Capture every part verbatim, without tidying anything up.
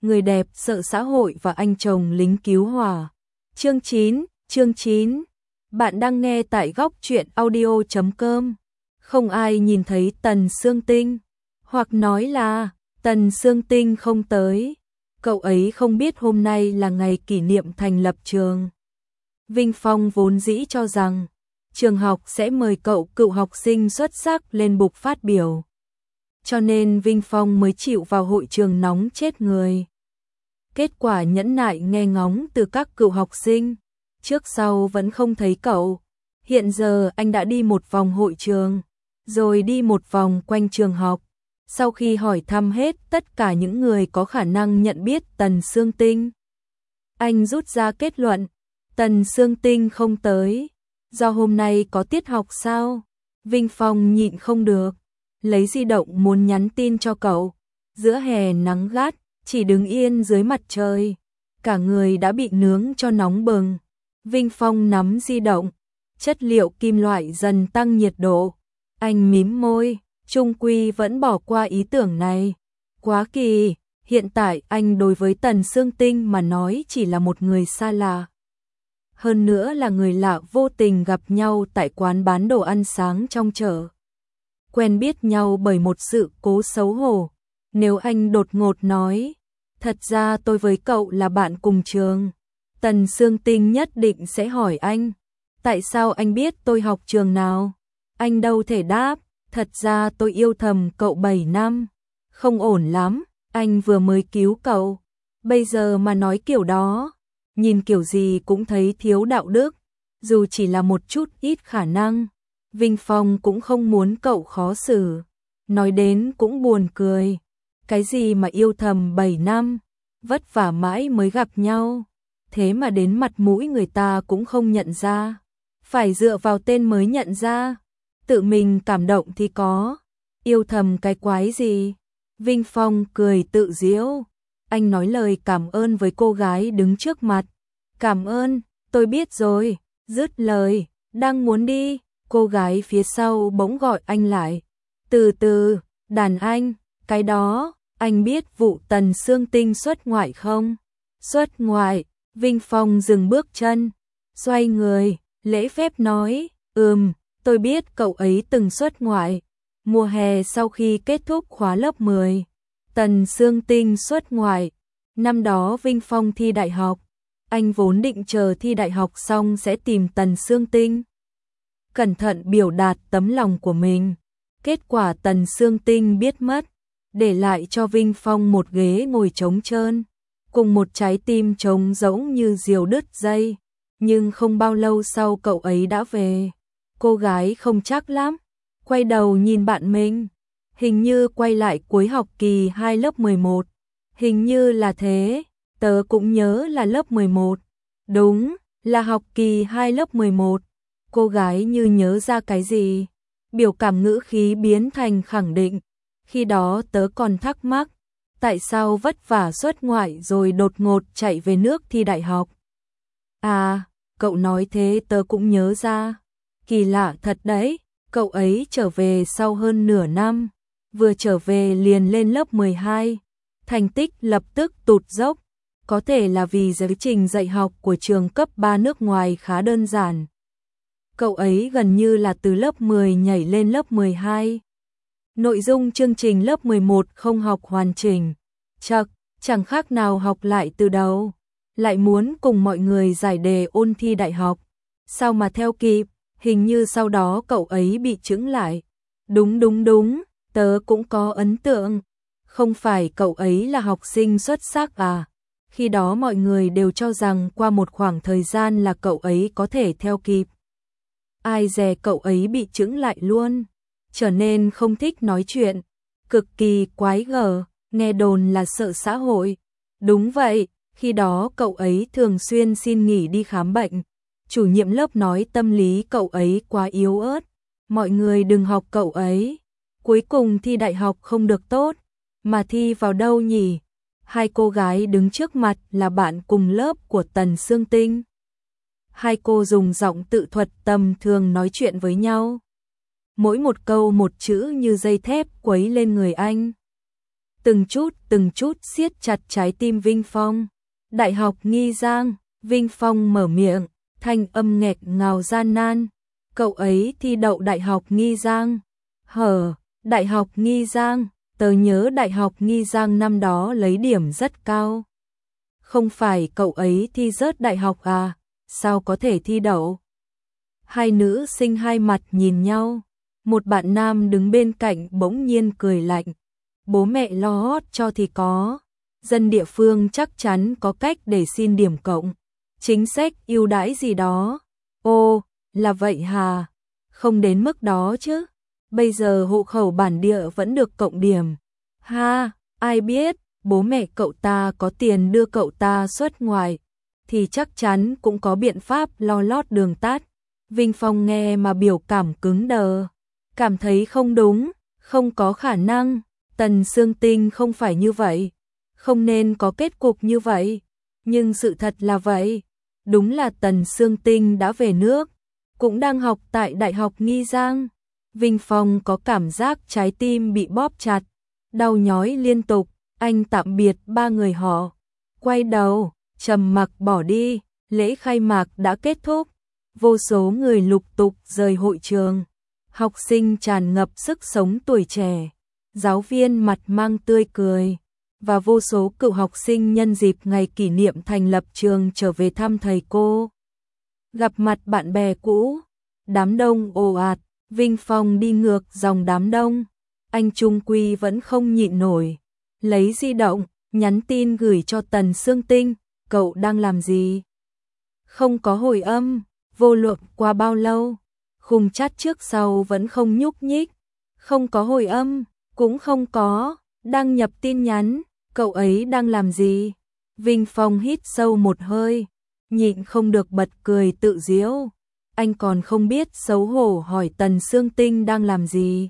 người đẹp sợ xã hội và anh chồng lính cứu hỏa. Chương chín, chương chín. Bạn đang nghe tại góc truyện audio chấm com. Không ai nhìn thấy Tần Sương Tinh, hoặc nói là Tần Sương Tinh không tới. Cậu ấy không biết hôm nay là ngày kỷ niệm thành lập trường. Vinh Phong vốn dĩ cho rằng trường học sẽ mời cậu cựu học sinh xuất sắc lên bục phát biểu. Cho nên Vinh Phong mới chịu vào hội trường nóng chết người. Kết quả nhẫn nại nghe ngóng từ các cựu học sinh, trước sau vẫn không thấy cậu. Hiện giờ anh đã đi một vòng hội trường, rồi đi một vòng quanh trường học. Sau khi hỏi thăm hết tất cả những người có khả năng nhận biết Tần Sương Tinh, anh rút ra kết luận, Tần Sương Tinh không tới. Do hôm nay có tiết học sao? Vinh Phong nhịn không được, lấy di động muốn nhắn tin cho cậu. Giữa hè nắng gắt, chỉ đứng yên dưới mặt trời, cả người đã bị nướng cho nóng bừng. Vinh Phong nắm di động, chất liệu kim loại dần tăng nhiệt độ. Anh mím môi, chung quy vẫn bỏ qua ý tưởng này. Quá kỳ, hiện tại anh đối với Tần Sương Tinh mà nói chỉ là một người xa lạ. Hơn nữa là người lạ vô tình gặp nhau tại quán bán đồ ăn sáng trong chợ. Quen biết nhau bởi một sự cố xấu hổ. Nếu anh đột ngột nói, thật ra tôi với cậu là bạn cùng trường, Tần Sương Tinh nhất định sẽ hỏi anh, tại sao anh biết tôi học trường nào? Anh đâu thể đáp, thật ra tôi yêu thầm cậu bảy năm. Không ổn lắm, anh vừa mới cứu cậu, bây giờ mà nói kiểu đó, nhìn kiểu gì cũng thấy thiếu đạo đức. Dù chỉ là một chút ít khả năng, Vinh Phong cũng không muốn cậu khó xử. Nói đến cũng buồn cười. Cái gì mà yêu thầm bảy năm, vất vả mãi mới gặp nhau, thế mà đến mặt mũi người ta cũng không nhận ra, phải dựa vào tên mới nhận ra. Tự mình cảm động thì có, yêu thầm cái quái gì? Vinh Phong cười tự giễu, anh nói lời cảm ơn với cô gái đứng trước mặt. Cảm ơn, tôi biết rồi. Dứt lời, đang muốn đi, cô gái phía sau bỗng gọi anh lại. Từ từ, đàn anh, cái đó, anh biết vụ Tần Sương Tinh xuất ngoại không? Xuất ngoại, Vinh Phong dừng bước chân, xoay người, lễ phép nói, ừm, tôi biết cậu ấy từng xuất ngoại. Mùa hè sau khi kết thúc khóa lớp mười, Tần Sương Tinh xuất ngoại. Năm đó Vinh Phong thi đại học, anh vốn định chờ thi đại học xong sẽ tìm Tần Sương Tinh, cẩn thận biểu đạt tấm lòng của mình. Kết quả Tần Sương Tinh biết mất, để lại cho Vinh Phong một ghế ngồi trống trơn, cùng một trái tim trống rỗng như diều đứt dây. Nhưng không bao lâu sau cậu ấy đã về. Cô gái không chắc lắm, quay đầu nhìn bạn mình, hình như quay lại cuối học kỳ hai lớp mười một. Hình như là thế, tớ cũng nhớ là lớp mười một. Đúng, là học kỳ hai lớp mười một. Cô gái như nhớ ra cái gì, biểu cảm ngữ khí biến thành khẳng định. Khi đó tớ còn thắc mắc, tại sao vất vả xuất ngoại rồi đột ngột chạy về nước thi đại học. À, cậu nói thế tớ cũng nhớ ra. Kỳ lạ thật đấy, cậu ấy trở về sau hơn nửa năm, vừa trở về liền lên lớp mười hai, thành tích lập tức tụt dốc. Có thể là vì giáo trình dạy học của trường cấp ba nước ngoài khá đơn giản. Cậu ấy gần như là từ lớp mười nhảy lên lớp mười hai. Nội dung chương trình lớp mười một không học hoàn chỉnh, chậc, chẳng khác nào học lại từ đầu, lại muốn cùng mọi người giải đề ôn thi đại học. Sao mà theo kịp, hình như sau đó cậu ấy bị chững lại. Đúng đúng đúng, tớ cũng có ấn tượng. Không phải cậu ấy là học sinh xuất sắc à? Khi đó mọi người đều cho rằng qua một khoảng thời gian là cậu ấy có thể theo kịp. Ai dè cậu ấy bị chững lại luôn, trở nên không thích nói chuyện, cực kỳ quái gở, nghe đồn là sợ xã hội. Đúng vậy, khi đó cậu ấy thường xuyên xin nghỉ đi khám bệnh. Chủ nhiệm lớp nói tâm lý cậu ấy quá yếu ớt, mọi người đừng học cậu ấy. Cuối cùng thi đại học không được tốt, mà thi vào đâu nhỉ? Hai cô gái đứng trước mặt là bạn cùng lớp của Tần Sương Tinh. Hai cô dùng giọng tự thuật tầm thường nói chuyện với nhau. Mỗi một câu một chữ như dây thép quấy lên người anh. từng chút từng chút siết chặt trái tim Vinh Phong. Đại học Nghi Giang, Vinh Phong mở miệng, thanh âm nghẹt ngào gian nan. Cậu ấy thi đậu Đại học Nghi Giang. Hở, Đại học Nghi Giang, tớ nhớ Đại học Nghi Giang năm đó lấy điểm rất cao. Không phải cậu ấy thi rớt đại học à, sao có thể thi đậu? Hai nữ sinh hai mặt nhìn nhau, một bạn nam đứng bên cạnh bỗng nhiên cười lạnh. Bố mẹ lo hót cho thì có, dân địa phương chắc chắn có cách để xin điểm cộng, chính sách ưu đãi gì đó. Ô, là vậy hà, không đến mức đó chứ, bây giờ hộ khẩu bản địa vẫn được cộng điểm. Ha, ai biết, bố mẹ cậu ta có tiền đưa cậu ta xuất ngoại, thì chắc chắn cũng có biện pháp lo lót đường tắt. Vinh Phong nghe mà biểu cảm cứng đờ, cảm thấy không đúng, không có khả năng, Tần Sương Tinh không phải như vậy, không nên có kết cục như vậy, nhưng sự thật là vậy, đúng là Tần Sương Tinh đã về nước, cũng đang học tại Đại học Nghi Giang. Vinh Phong có cảm giác trái tim bị bóp chặt, đau nhói liên tục, anh tạm biệt ba người họ, quay đầu, trầm mặc bỏ đi, lễ khai mạc đã kết thúc, vô số người lục tục rời hội trường, học sinh tràn ngập sức sống tuổi trẻ, giáo viên mặt mang tươi cười, và vô số cựu học sinh nhân dịp ngày kỷ niệm thành lập trường trở về thăm thầy cô. Gặp mặt bạn bè cũ, đám đông ồ ạt, Vinh Phong đi ngược dòng đám đông, anh trung quy vẫn không nhịn nổi, lấy di động, nhắn tin gửi cho Tần Sương Tinh, cậu đang làm gì? Không có hồi âm, vô luận qua bao lâu, khung chat trước sau vẫn không nhúc nhích, không có hồi âm, cũng không có, đăng nhập tin nhắn, cậu ấy đang làm gì? Vinh Phong hít sâu một hơi, nhịn không được bật cười tự giễu, anh còn không biết xấu hổ hỏi Tần Sương Tinh đang làm gì.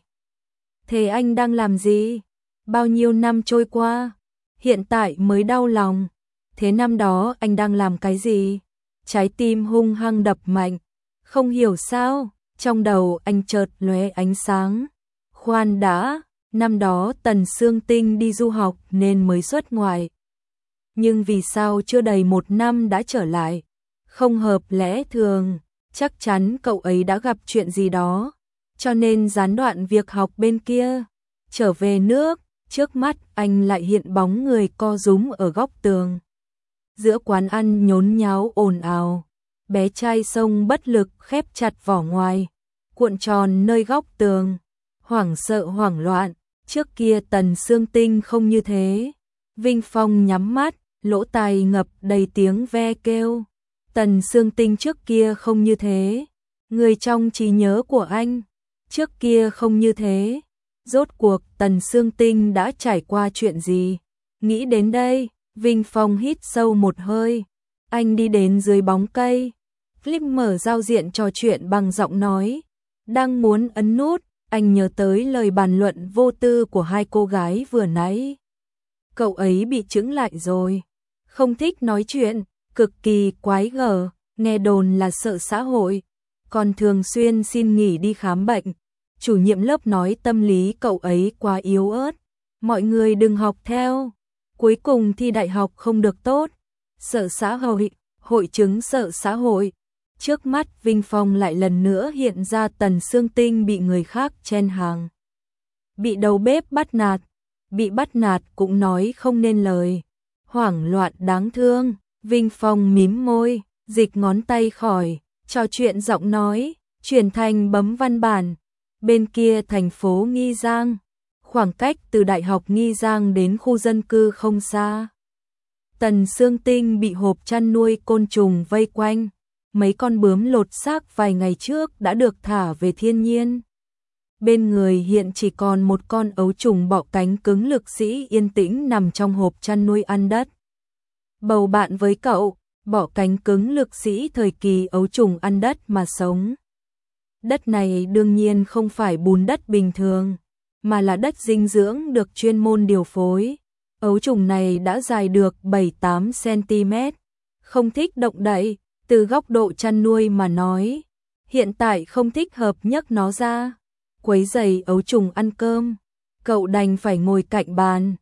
Thế anh đang làm gì? Bao nhiêu năm trôi qua, hiện tại mới đau lòng, thế năm đó anh đang làm cái gì? Trái tim hung hăng đập mạnh, không hiểu sao, trong đầu anh chợt lóe ánh sáng. Khoan đã, năm đó Tần Sương Tinh đi du học nên mới xuất ngoại. Nhưng vì sao chưa đầy một năm đã trở lại? Không hợp lẽ thường, chắc chắn cậu ấy đã gặp chuyện gì đó, cho nên gián đoạn việc học bên kia. Trở về nước, trước mắt anh lại hiện bóng người co rúm ở góc tường. Giữa quán ăn nhốn nháo ồn ào, bé trai sông bất lực khép chặt vỏ ngoài, cuộn tròn nơi góc tường, hoảng sợ hoảng loạn, trước kia Tần Sương Tinh không như thế. Vinh Phong nhắm mắt, lỗ tai ngập đầy tiếng ve kêu. Tần Sương Tinh trước kia không như thế, người trong trí nhớ của anh, trước kia không như thế. Rốt cuộc Tần Sương Tinh đã trải qua chuyện gì? Nghĩ đến đây, Vinh Phong hít sâu một hơi, anh đi đến dưới bóng cây, Flip mở giao diện trò chuyện bằng giọng nói. Đang muốn ấn nút, anh nhớ tới lời bàn luận vô tư của hai cô gái vừa nãy. Cậu ấy bị chững lại rồi, không thích nói chuyện, cực kỳ quái gở, nghe đồn là sợ xã hội, còn thường xuyên xin nghỉ đi khám bệnh. Chủ nhiệm lớp nói tâm lý cậu ấy quá yếu ớt, mọi người đừng học theo. Cuối cùng thi đại học không được tốt, sợ xã hội, hội chứng sợ xã hội. Trước mắt Vinh Phong lại lần nữa hiện ra Tần Sương Tinh bị người khác chen hàng, bị đầu bếp bắt nạt, bị bắt nạt cũng nói không nên lời, hoảng loạn đáng thương. Vinh Phong mím môi, dịch ngón tay khỏi, trò chuyện giọng nói, chuyển thành bấm văn bản. Bên kia thành phố Nghi Giang, khoảng cách từ Đại học Nghi Giang đến khu dân cư không xa. Tần Sương Tinh bị hộp chăn nuôi côn trùng vây quanh, mấy con bướm lột xác vài ngày trước đã được thả về thiên nhiên. Bên người hiện chỉ còn một con ấu trùng bọ cánh cứng lực sĩ yên tĩnh nằm trong hộp chăn nuôi ăn đất. Bầu bạn với cậu, bọ cánh cứng lực sĩ thời kỳ ấu trùng ăn đất mà sống. Đất này đương nhiên không phải bùn đất bình thường, mà là đất dinh dưỡng được chuyên môn điều phối. Ấu trùng này đã dài được bảy tám xăng-ti-mét, không thích động đậy, từ góc độ chăn nuôi mà nói, hiện tại không thích hợp nhấc nó ra, quấy rầy ấu trùng ăn cơm, cậu đành phải ngồi cạnh bàn,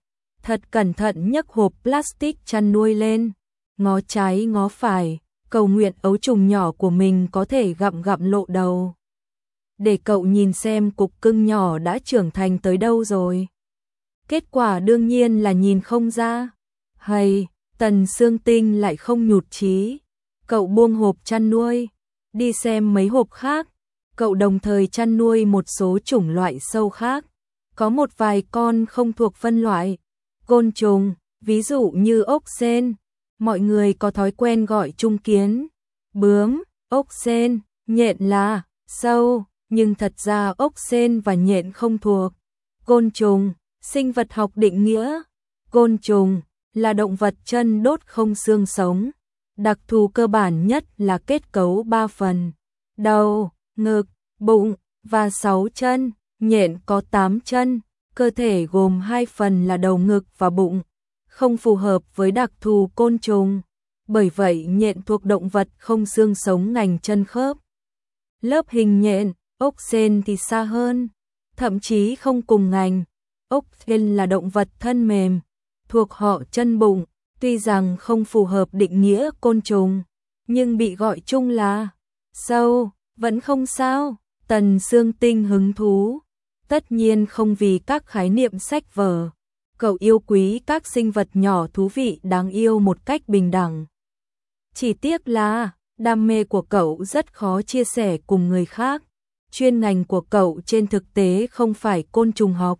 Thật cẩn thận nhấc hộp plastic chăn nuôi lên, ngó trái ngó phải, cầu nguyện ấu trùng nhỏ của mình có thể gặm gặm lộ đầu. Để cậu nhìn xem cục cưng nhỏ đã trưởng thành tới đâu rồi. Kết quả đương nhiên là nhìn không ra. Hay, Tần Sương Tinh lại không nhụt chí. Cậu buông hộp chăn nuôi, đi xem mấy hộp khác. Cậu đồng thời chăn nuôi một số chủng loại sâu khác. Có một vài con không thuộc phân loại côn trùng, ví dụ như ốc sên. Mọi người có thói quen gọi chung kiến, bướm, ốc sên, nhện là sâu, nhưng thật ra ốc sên và nhện không thuộc côn trùng. Sinh vật học định nghĩa côn trùng là động vật chân đốt không xương sống. Đặc thù cơ bản nhất là kết cấu ba phần: đầu, ngực, bụng và sáu chân. Nhện có tám chân, cơ thể gồm hai phần là đầu, ngực và bụng, không phù hợp với đặc thù côn trùng. Bởi vậy nhện thuộc động vật không xương sống ngành chân khớp. Lớp hình nhện, ốc sên thì xa hơn, thậm chí không cùng ngành. Ốc sên là động vật thân mềm, thuộc họ chân bụng, tuy rằng không phù hợp định nghĩa côn trùng, nhưng bị gọi chung là sâu, vẫn không sao. Tần Sương Tinh hứng thú, tất nhiên không vì các khái niệm sách vở. Cậu yêu quý các sinh vật nhỏ thú vị đáng yêu một cách bình đẳng. Chỉ tiếc là đam mê của cậu rất khó chia sẻ cùng người khác. Chuyên ngành của cậu trên thực tế không phải côn trùng học,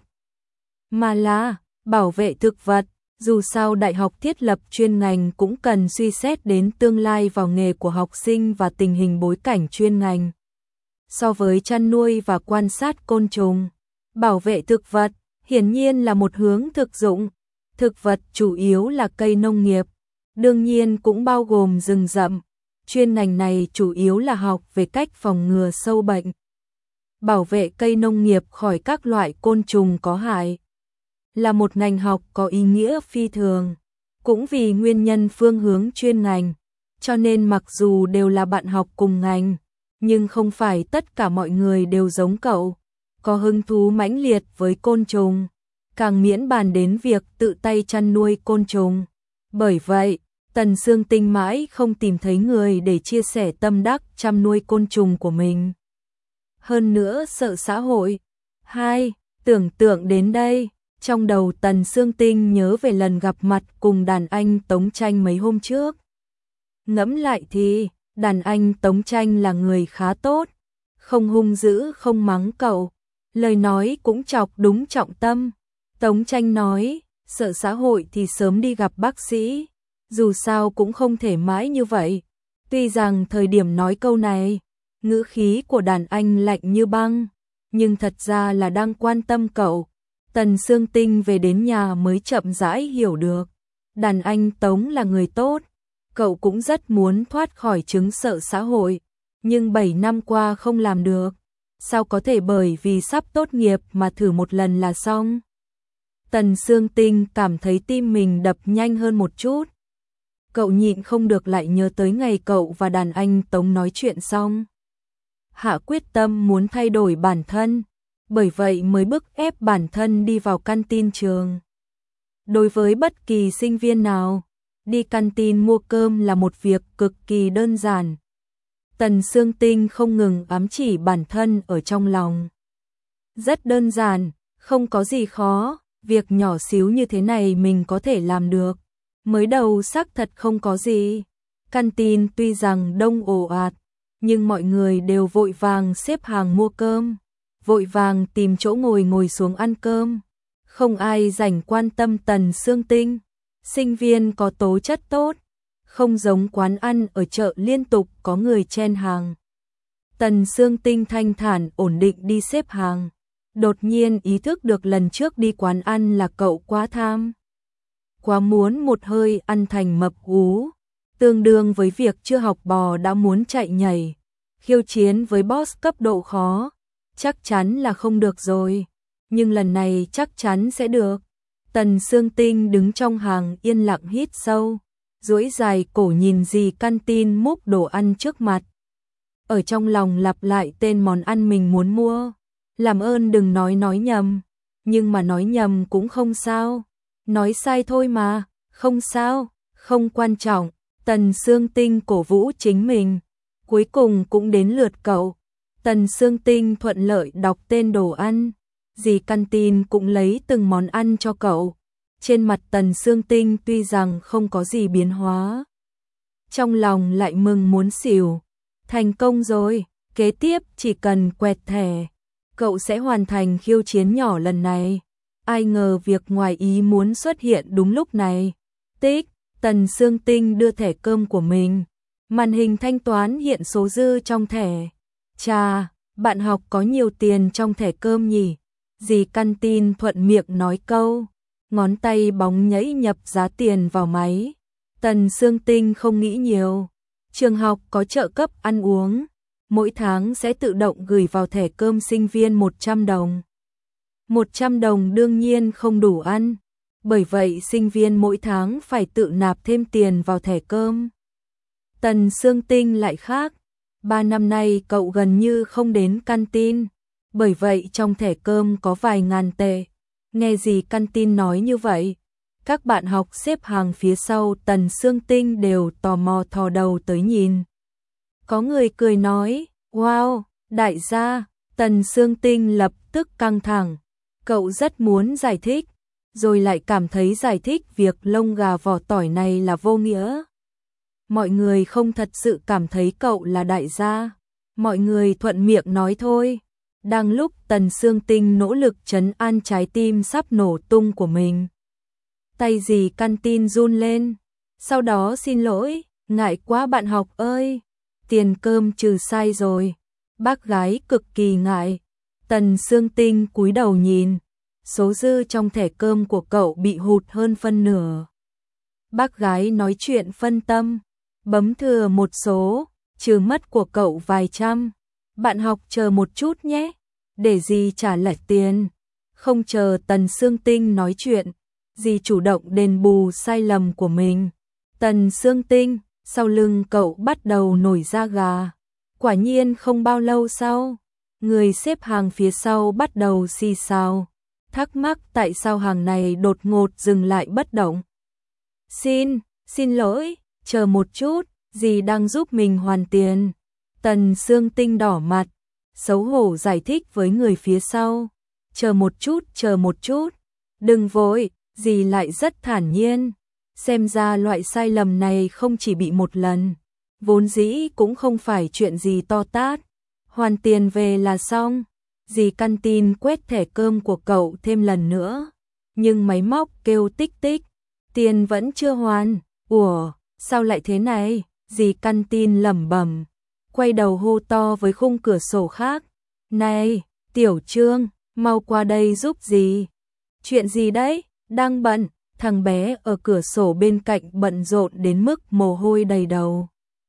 mà là bảo vệ thực vật. Dù sao đại học thiết lập chuyên ngành cũng cần suy xét đến tương lai vào nghề của học sinh và tình hình bối cảnh chuyên ngành. So với chăn nuôi và quan sát côn trùng, bảo vệ thực vật hiển nhiên là một hướng thực dụng. Thực vật chủ yếu là cây nông nghiệp, đương nhiên cũng bao gồm rừng rậm. Chuyên ngành này chủ yếu là học về cách phòng ngừa sâu bệnh, bảo vệ cây nông nghiệp khỏi các loại côn trùng có hại. Là một ngành học có ý nghĩa phi thường. Cũng vì nguyên nhân phương hướng chuyên ngành, cho nên mặc dù đều là bạn học cùng ngành, nhưng không phải tất cả mọi người đều giống cậu, có hứng thú mãnh liệt với côn trùng, càng miễn bàn đến việc tự tay chăn nuôi côn trùng. Bởi vậy, Tần Sương Tinh mãi không tìm thấy người để chia sẻ tâm đắc chăm nuôi côn trùng của mình. Hơn nữa sợ xã hội. Hai, tưởng tượng đến đây, trong đầu Tần Sương Tinh nhớ về lần gặp mặt cùng đàn anh Tống Tranh mấy hôm trước. Ngẫm lại thì, đàn anh Tống Tranh là người khá tốt, không hung dữ không mắng cậu, lời nói cũng chọc đúng trọng tâm. Tống Tranh nói, sợ xã hội thì sớm đi gặp bác sĩ, dù sao cũng không thể mãi như vậy. Tuy rằng thời điểm nói câu này, ngữ khí của đàn anh lạnh như băng, nhưng thật ra là đang quan tâm cậu. Tần Sương Tinh về đến nhà mới chậm rãi hiểu được, đàn anh Tống là người tốt, cậu cũng rất muốn thoát khỏi chứng sợ xã hội, nhưng bảy năm qua không làm được, sao có thể bởi vì sắp tốt nghiệp mà thử một lần là xong. Tần Sương Tinh cảm thấy tim mình đập nhanh hơn một chút. Cậu nhịn không được lại nhớ tới ngày cậu và đàn anh Tống nói chuyện xong. Hạ quyết tâm muốn thay đổi bản thân, bởi vậy mới bức ép bản thân đi vào căn tin trường. Đối với bất kỳ sinh viên nào, đi căn tin mua cơm là một việc cực kỳ đơn giản. Tần Sương Tinh không ngừng ám chỉ bản thân ở trong lòng. Rất đơn giản, không có gì khó, việc nhỏ xíu như thế này mình có thể làm được. Mới đầu xác thật không có gì. Căn tin tuy rằng đông ồ ạt, nhưng mọi người đều vội vàng xếp hàng mua cơm, vội vàng tìm chỗ ngồi ngồi xuống ăn cơm. Không ai rảnh quan tâm Tần Sương Tinh. Sinh viên có tố chất tốt, không giống quán ăn ở chợ liên tục có người chen hàng. Tần Sương Tinh thanh thản ổn định đi xếp hàng. Đột nhiên ý thức được lần trước đi quán ăn là cậu quá tham, quá muốn một hơi ăn thành mập ú, tương đương với việc chưa học bò đã muốn chạy nhảy, khiêu chiến với boss cấp độ khó, chắc chắn là không được rồi, nhưng lần này chắc chắn sẽ được. Tần Sương Tinh đứng trong hàng yên lặng hít sâu, duỗi dài cổ nhìn dì căn tin múc đồ ăn trước mặt. Ở trong lòng lặp lại tên món ăn mình muốn mua, làm ơn đừng nói nói nhầm, nhưng mà nói nhầm cũng không sao. Nói sai thôi mà, không sao, không quan trọng. Tần Sương Tinh cổ vũ chính mình. Cuối cùng cũng đến lượt cậu. Tần Sương Tinh thuận lợi đọc tên đồ ăn. Dì canteen cũng lấy từng món ăn cho cậu. Trên mặt Tần Sương Tinh tuy rằng không có gì biến hóa, trong lòng lại mừng muốn xỉu. Thành công rồi, kế tiếp chỉ cần quẹt thẻ, cậu sẽ hoàn thành khiêu chiến nhỏ lần này. Ai ngờ việc ngoài ý muốn xuất hiện đúng lúc này. Tích, Tần Sương Tinh đưa thẻ cơm của mình. Màn hình thanh toán hiện số dư trong thẻ. Chà, bạn học có nhiều tiền trong thẻ cơm nhỉ? Dì canteen thuận miệng nói câu. Ngón tay bóng nhảy nhập giá tiền vào máy. Tần Sương Tinh không nghĩ nhiều. Trường học có trợ cấp ăn uống. Mỗi tháng sẽ tự động gửi vào thẻ cơm sinh viên một trăm đồng. một trăm đồng đương nhiên không đủ ăn. Bởi vậy sinh viên mỗi tháng phải tự nạp thêm tiền vào thẻ cơm. Tần Sương Tinh lại khác. Ba năm nay cậu gần như không đến canteen. Bởi vậy trong thẻ cơm có vài ngàn tệ. Nghe gì canteen nói như vậy, các bạn học xếp hàng phía sau Tần Sương Tinh đều tò mò thò đầu tới nhìn. Có người cười nói, wow, đại gia. Tần Sương Tinh lập tức căng thẳng. Cậu rất muốn giải thích, rồi lại cảm thấy giải thích việc lông gà vỏ tỏi này là vô nghĩa. Mọi người không thật sự cảm thấy cậu là đại gia. Mọi người thuận miệng nói thôi. Đang lúc Tần Sương Tinh nỗ lực trấn an trái tim sắp nổ tung của mình, tay dì canteen run lên. Sau đó xin lỗi, ngại quá bạn học ơi, tiền cơm trừ sai rồi. Bác gái cực kỳ ngại. Tần Sương Tinh cúi đầu nhìn, số dư trong thẻ cơm của cậu bị hụt hơn phân nửa. Bác gái nói chuyện phân tâm, bấm thừa một số, trừ mất của cậu vài trăm. Bạn học chờ một chút nhé, để dì trả lại tiền. Không chờ Tần Sương Tinh nói chuyện, dì chủ động đền bù sai lầm của mình. Tần Sương Tinh, sau lưng cậu bắt đầu nổi da gà. Quả nhiên không bao lâu sau, người xếp hàng phía sau bắt đầu xì xào, thắc mắc tại sao hàng này đột ngột dừng lại bất động. Xin, xin lỗi, chờ một chút, dì đang giúp mình hoàn tiền. Tần Sương Tinh đỏ mặt, xấu hổ giải thích với người phía sau. Chờ một chút, chờ một chút, đừng vội, dì lại rất thản nhiên. Xem ra loại sai lầm này không chỉ bị một lần, vốn dĩ cũng không phải chuyện gì to tát. Hoàn tiền về là xong. Dì canteen quét thẻ cơm của cậu thêm lần nữa, nhưng máy móc kêu tích tích, tiền vẫn chưa hoàn. Ủa, sao lại thế này? Dì canteen lẩm bẩm, quay đầu hô to với khung cửa sổ khác. Này, Tiểu Trương, mau qua đây giúp dì. Chuyện gì đấy? Đang bận. Thằng bé ở cửa sổ bên cạnh bận rộn đến mức mồ hôi đầy đầu.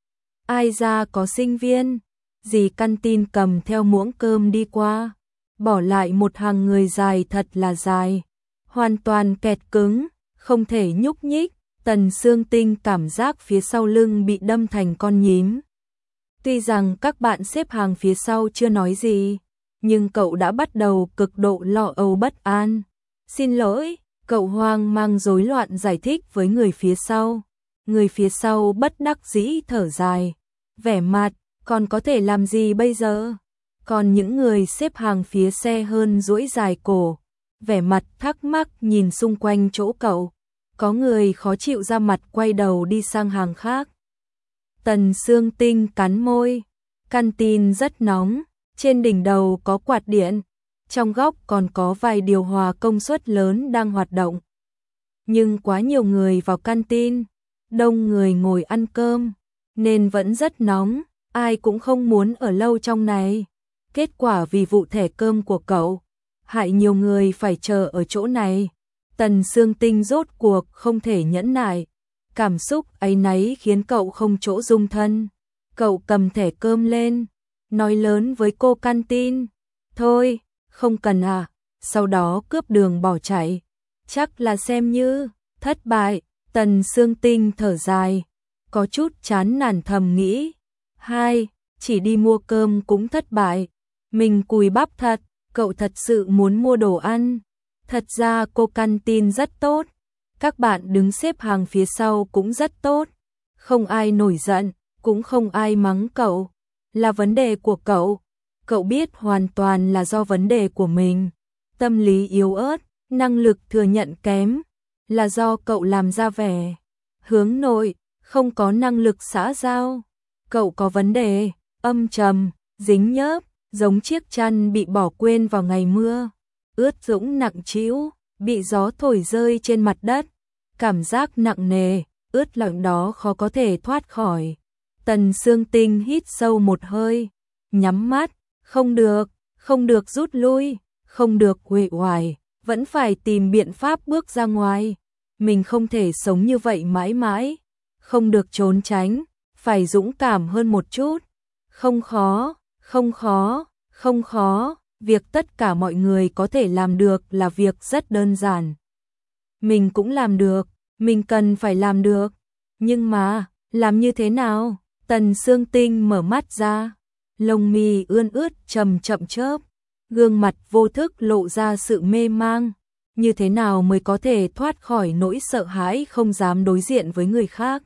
Ai ra có sinh viên? Dì canteen cầm theo muỗng cơm đi qua, bỏ lại một hàng người dài thật là dài, hoàn toàn kẹt cứng, không thể nhúc nhích. Tần Sương Tinh cảm giác phía sau lưng bị đâm thành con nhím. Tuy rằng các bạn xếp hàng phía sau chưa nói gì, nhưng cậu đã bắt đầu cực độ lo âu bất an. Xin lỗi, cậu hoang mang rối loạn giải thích với người phía sau. Người phía sau bất đắc dĩ thở dài, vẻ mặt, còn có thể làm gì bây giờ? Còn những người xếp hàng phía xe hơn duỗi dài cổ, vẻ mặt thắc mắc nhìn xung quanh chỗ cậu. Có người khó chịu ra mặt quay đầu đi sang hàng khác. Tần Sương Tinh cắn môi. Canteen rất nóng, trên đỉnh đầu có quạt điện, trong góc còn có vài điều hòa công suất lớn đang hoạt động. Nhưng quá nhiều người vào canteen, đông người ngồi ăn cơm, nên vẫn rất nóng, ai cũng không muốn ở lâu trong này. Kết quả vì vụ thẻ cơm của cậu, hại nhiều người phải chờ ở chỗ này. Tần Sương Tinh rốt cuộc không thể nhẫn nại, cảm xúc áy náy khiến cậu không chỗ dung thân. Cậu cầm thẻ cơm lên, nói lớn với cô canteen, thôi, không cần à, sau đó cướp đường bỏ chạy. Chắc là xem như thất bại. Tần Sương Tinh thở dài, có chút chán nản thầm nghĩ, hai, chỉ đi mua cơm cũng thất bại. Mình cùi bắp thật, cậu thật sự muốn mua đồ ăn. Thật ra cô canteen rất tốt, Các bạn đứng xếp hàng phía sau cũng rất tốt. Không ai nổi giận, cũng không ai mắng cậu. Là vấn đề của cậu. Cậu biết hoàn toàn là do vấn đề của mình. Tâm lý yếu ớt, năng lực thừa nhận kém. Là do cậu làm ra vẻ hướng nội, không có năng lực xã giao. Cậu có vấn đề, âm trầm, dính nhớp, giống chiếc chăn bị bỏ quên vào ngày mưa. Ướt dũng nặng trĩu, bị gió thổi rơi trên mặt đất. Cảm giác nặng nề, ướt lạnh đó khó có thể thoát khỏi. Tần Sương Tinh hít sâu một hơi, nhắm mắt, không được, không được rút lui, không được uể oải, vẫn phải tìm biện pháp bước ra ngoài. Mình không thể sống như vậy mãi mãi, không được trốn tránh, phải dũng cảm hơn một chút. Không khó, không khó, không khó, việc tất cả mọi người có thể làm được là việc rất đơn giản. Mình cũng làm được, mình cần phải làm được. Nhưng mà, làm như thế nào? Tần Sương Tinh mở mắt ra, lông mi ươn ướt chậm chậm chớp, gương mặt vô thức lộ ra sự mê mang. Như thế nào mới có thể thoát khỏi nỗi sợ hãi không dám đối diện với người khác,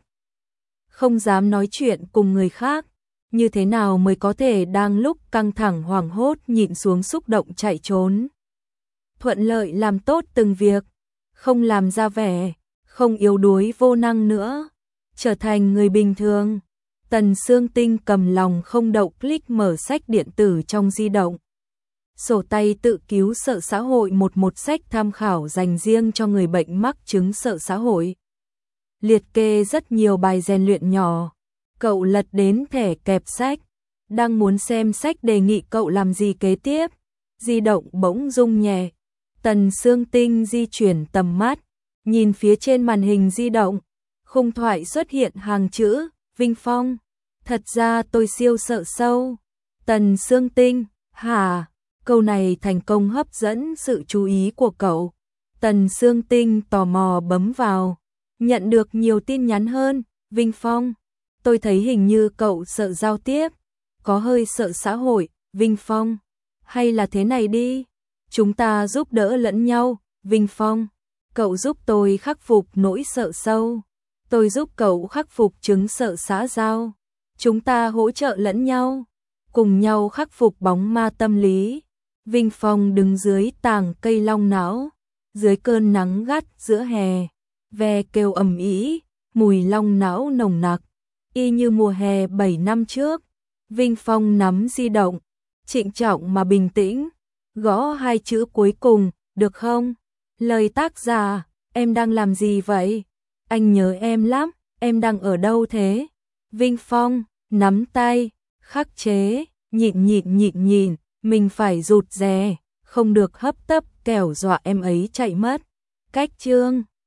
không dám nói chuyện cùng người khác? Như thế nào mới có thể đang lúc căng thẳng hoảng hốt nhịn xuống xúc động chạy trốn? Thuận lợi làm tốt từng việc, không làm ra vẻ, không yếu đuối vô năng nữa, trở thành người bình thường. Tần Sương Tinh cầm lòng không đậu click mở sách điện tử trong di động. Sổ tay tự cứu sợ xã hội, một một sách tham khảo dành riêng cho người bệnh mắc chứng sợ xã hội. Liệt kê rất nhiều bài rèn luyện nhỏ. Cậu lật đến thẻ kẹp sách, đang muốn xem sách đề nghị cậu làm gì kế tiếp. Di động bỗng rung nhẹ. Tần Sương Tinh di chuyển tầm mắt, nhìn phía trên màn hình di động. Khung thoại xuất hiện hàng chữ, Vinh Phong. Thật ra tôi siêu sợ sâu. Tần Sương Tinh, hả? Câu này thành công hấp dẫn sự chú ý của cậu. Tần Sương Tinh tò mò bấm vào, nhận được nhiều tin nhắn hơn. Vinh Phong, tôi thấy hình như cậu sợ giao tiếp, có hơi sợ xã hội. Vinh Phong, hay là thế này đi, chúng ta giúp đỡ lẫn nhau. Vinh Phong, cậu giúp tôi khắc phục nỗi sợ sâu, tôi giúp cậu khắc phục chứng sợ xã giao. Chúng ta hỗ trợ lẫn nhau, cùng nhau khắc phục bóng ma tâm lý. Vinh Phong đứng dưới tàng cây long não, dưới cơn nắng gắt giữa hè, ve kêu ầm ĩ, mùi long não nồng nặc, y như mùa hè bảy năm trước. Vinh Phong nắm di động, trịnh trọng mà bình tĩnh, gõ hai chữ cuối cùng, được không? Lời tác giả, em đang làm gì vậy? Anh nhớ em lắm, em đang ở đâu thế? Vinh Phong, nắm tay, khắc chế, nhịn nhịn nhịn nhịn, mình phải rụt rè, không được hấp tấp kẻo dọa em ấy chạy mất. Cách chương